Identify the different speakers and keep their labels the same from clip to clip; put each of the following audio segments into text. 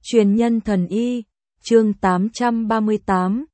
Speaker 1: Truyền nhân thần y, chương 838,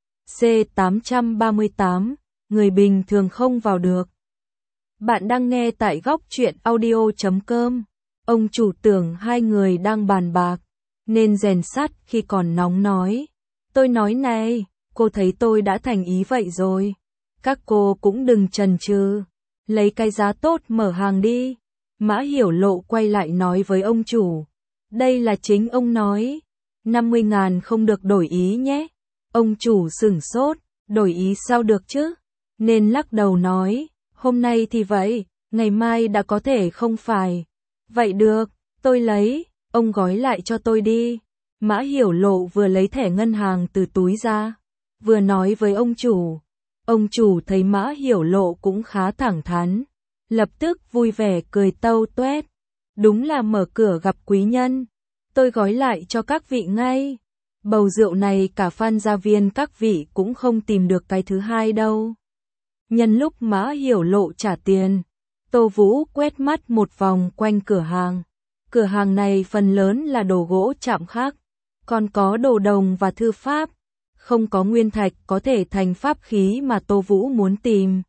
Speaker 1: C838, người bình thường không vào được. Bạn đang nghe tại góc truyện audio.com. Ông chủ tưởng hai người đang bàn bạc, nên rèn sắt khi còn nóng nói. Tôi nói này, cô thấy tôi đã thành ý vậy rồi. Các cô cũng đừng chần chừ, lấy cái giá tốt mở hàng đi. Mã Hiểu Lộ quay lại nói với ông chủ. Đây là chính ông nói. 50.000 không được đổi ý nhé. Ông chủ sửng sốt, đổi ý sao được chứ? Nên lắc đầu nói, hôm nay thì vậy, ngày mai đã có thể không phải. Vậy được, tôi lấy, ông gói lại cho tôi đi. Mã Hiểu Lộ vừa lấy thẻ ngân hàng từ túi ra, vừa nói với ông chủ. Ông chủ thấy Mã Hiểu Lộ cũng khá thẳng thắn, lập tức vui vẻ cười tâu tuét. Đúng là mở cửa gặp quý nhân. Tôi gói lại cho các vị ngay. Bầu rượu này cả Phan gia viên các vị cũng không tìm được cái thứ hai đâu. Nhân lúc Mã Hiểu Lộ trả tiền, Tô Vũ quét mắt một vòng quanh cửa hàng. Cửa hàng này phần lớn là đồ gỗ chạm khắc, còn có đồ đồng và thư pháp. Không có nguyên thạch có thể thành pháp khí mà Tô Vũ muốn tìm.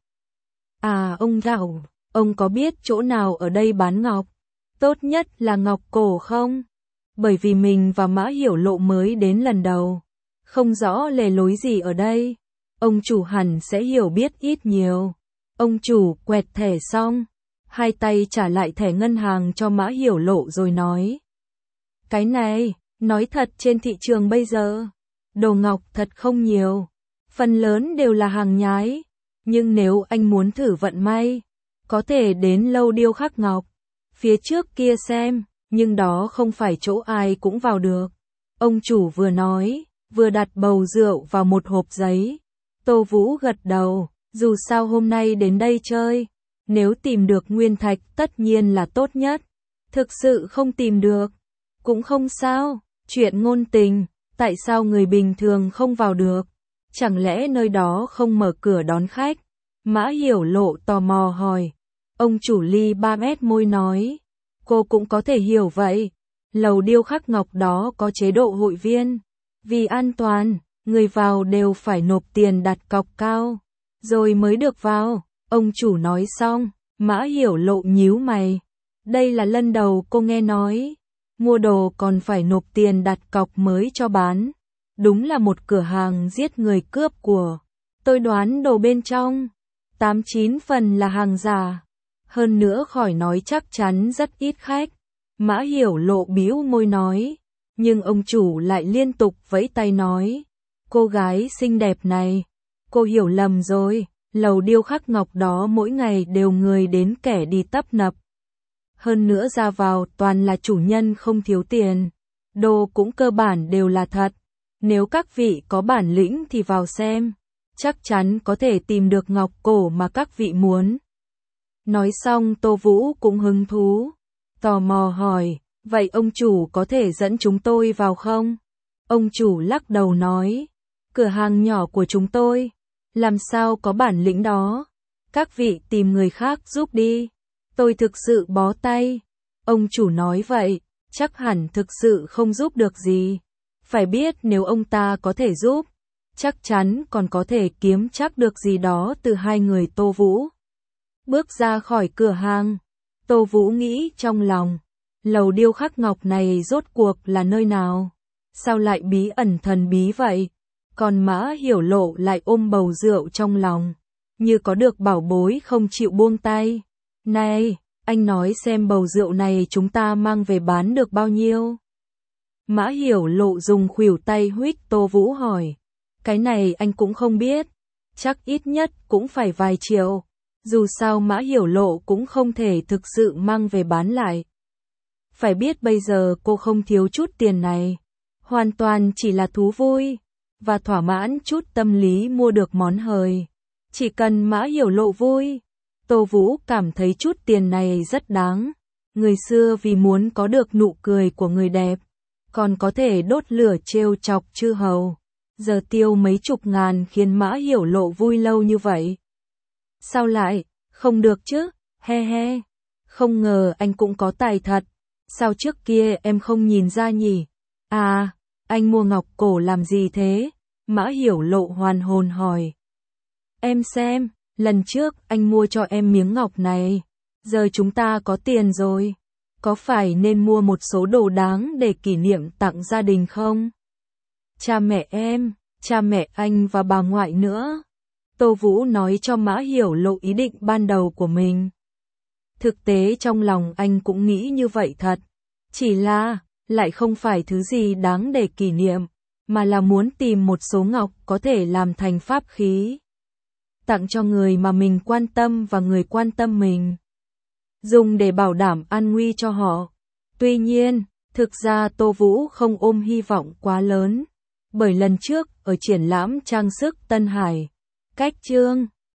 Speaker 1: À ông Rảo, ông có biết chỗ nào ở đây bán ngọc? Tốt nhất là ngọc cổ không? Bởi vì mình và Mã Hiểu Lộ mới đến lần đầu, không rõ lề lối gì ở đây. Ông chủ hẳn sẽ hiểu biết ít nhiều. Ông chủ quẹt thẻ xong, hai tay trả lại thẻ ngân hàng cho Mã Hiểu Lộ rồi nói. Cái này, nói thật trên thị trường bây giờ, đồ ngọc thật không nhiều. Phần lớn đều là hàng nhái. Nhưng nếu anh muốn thử vận may, có thể đến lâu điêu khắc ngọc phía trước kia xem. Nhưng đó không phải chỗ ai cũng vào được. Ông chủ vừa nói, vừa đặt bầu rượu vào một hộp giấy. Tô Vũ gật đầu, dù sao hôm nay đến đây chơi, nếu tìm được nguyên thạch tất nhiên là tốt nhất. Thực sự không tìm được, cũng không sao, chuyện ngôn tình, tại sao người bình thường không vào được? Chẳng lẽ nơi đó không mở cửa đón khách? Mã Hiểu Lộ tò mò hỏi. Ông chủ ly 3 mét môi nói. Cô cũng có thể hiểu vậy. Lầu điêu khắc ngọc đó có chế độ hội viên. Vì an toàn, người vào đều phải nộp tiền đặt cọc cao, rồi mới được vào. Ông chủ nói xong, Mã Hiểu Lộ nhíu mày. Đây là lần đầu cô nghe nói. Mua đồ còn phải nộp tiền đặt cọc mới cho bán. Đúng là một cửa hàng giết người cướp của. Tôi đoán đồ bên trong 89 phần là hàng giả. Hơn nữa khỏi nói chắc chắn rất ít khách. Mã Hiểu Lộ bĩu môi nói. Nhưng ông chủ lại liên tục vẫy tay nói. Cô gái xinh đẹp này, cô hiểu lầm rồi. Lầu điêu khắc ngọc đó mỗi ngày đều người đến kẻ đi tấp nập. Hơn nữa ra vào toàn là chủ nhân không thiếu tiền. Đồ cũng cơ bản đều là thật. Nếu các vị có bản lĩnh thì vào xem. Chắc chắn có thể tìm được ngọc cổ mà các vị muốn. Nói xong Tô Vũ cũng hứng thú, tò mò hỏi, vậy ông chủ có thể dẫn chúng tôi vào không? Ông chủ lắc đầu nói, cửa hàng nhỏ của chúng tôi, làm sao có bản lĩnh đó? Các vị tìm người khác giúp đi, tôi thực sự bó tay. Ông chủ nói vậy, chắc hẳn thực sự không giúp được gì. Phải biết nếu ông ta có thể giúp, chắc chắn còn có thể kiếm chắc được gì đó từ hai người Tô Vũ. Bước ra khỏi cửa hàng, Tô Vũ nghĩ trong lòng, lầu điêu khắc ngọc này rốt cuộc là nơi nào? Sao lại bí ẩn thần bí vậy? Còn Mã Hiểu Lộ lại ôm bầu rượu trong lòng, như có được bảo bối không chịu buông tay. Này, anh nói xem bầu rượu này chúng ta mang về bán được bao nhiêu? Mã Hiểu Lộ dùng khuỷu tay huých Tô Vũ hỏi. Cái này anh cũng không biết, chắc ít nhất cũng phải vài triệu. Dù sao Mã Hiểu Lộ cũng không thể thực sự mang về bán lại. Phải biết bây giờ cô không thiếu chút tiền này. Hoàn toàn chỉ là thú vui. Và thỏa mãn chút tâm lý mua được món hời. Chỉ cần Mã Hiểu Lộ vui. Tô Vũ cảm thấy chút tiền này rất đáng. Người xưa vì muốn có được nụ cười của người đẹp, còn có thể đốt lửa trêu chọc chư hầu. Giờ tiêu mấy chục ngàn khiến Mã Hiểu Lộ vui lâu như vậy. Sao lại, không được chứ, he he. Không ngờ anh cũng có tài thật. Sao trước kia em không nhìn ra nhỉ? À, anh mua ngọc cổ làm gì thế? Mã Hiểu Lộ hoàn hồn hỏi. Em xem, lần trước anh mua cho em miếng ngọc này. Giờ chúng ta có tiền rồi. Có phải nên mua một số đồ đáng để kỷ niệm tặng gia đình không? Cha mẹ em, cha mẹ anh và bà ngoại nữa. Tô Vũ nói cho Mã Hiểu Lộ ý định ban đầu của mình. Thực tế trong lòng anh cũng nghĩ như vậy thật. Chỉ là, lại không phải thứ gì đáng để kỷ niệm, mà là muốn tìm một số ngọc có thể làm thành pháp khí. Tặng cho người mà mình quan tâm và người quan tâm mình. Dùng để bảo đảm an nguy cho họ. Tuy nhiên, thực ra Tô Vũ không ôm hy vọng quá lớn. Bởi lần trước, ở triển lãm trang sức Tân Hải, cách chương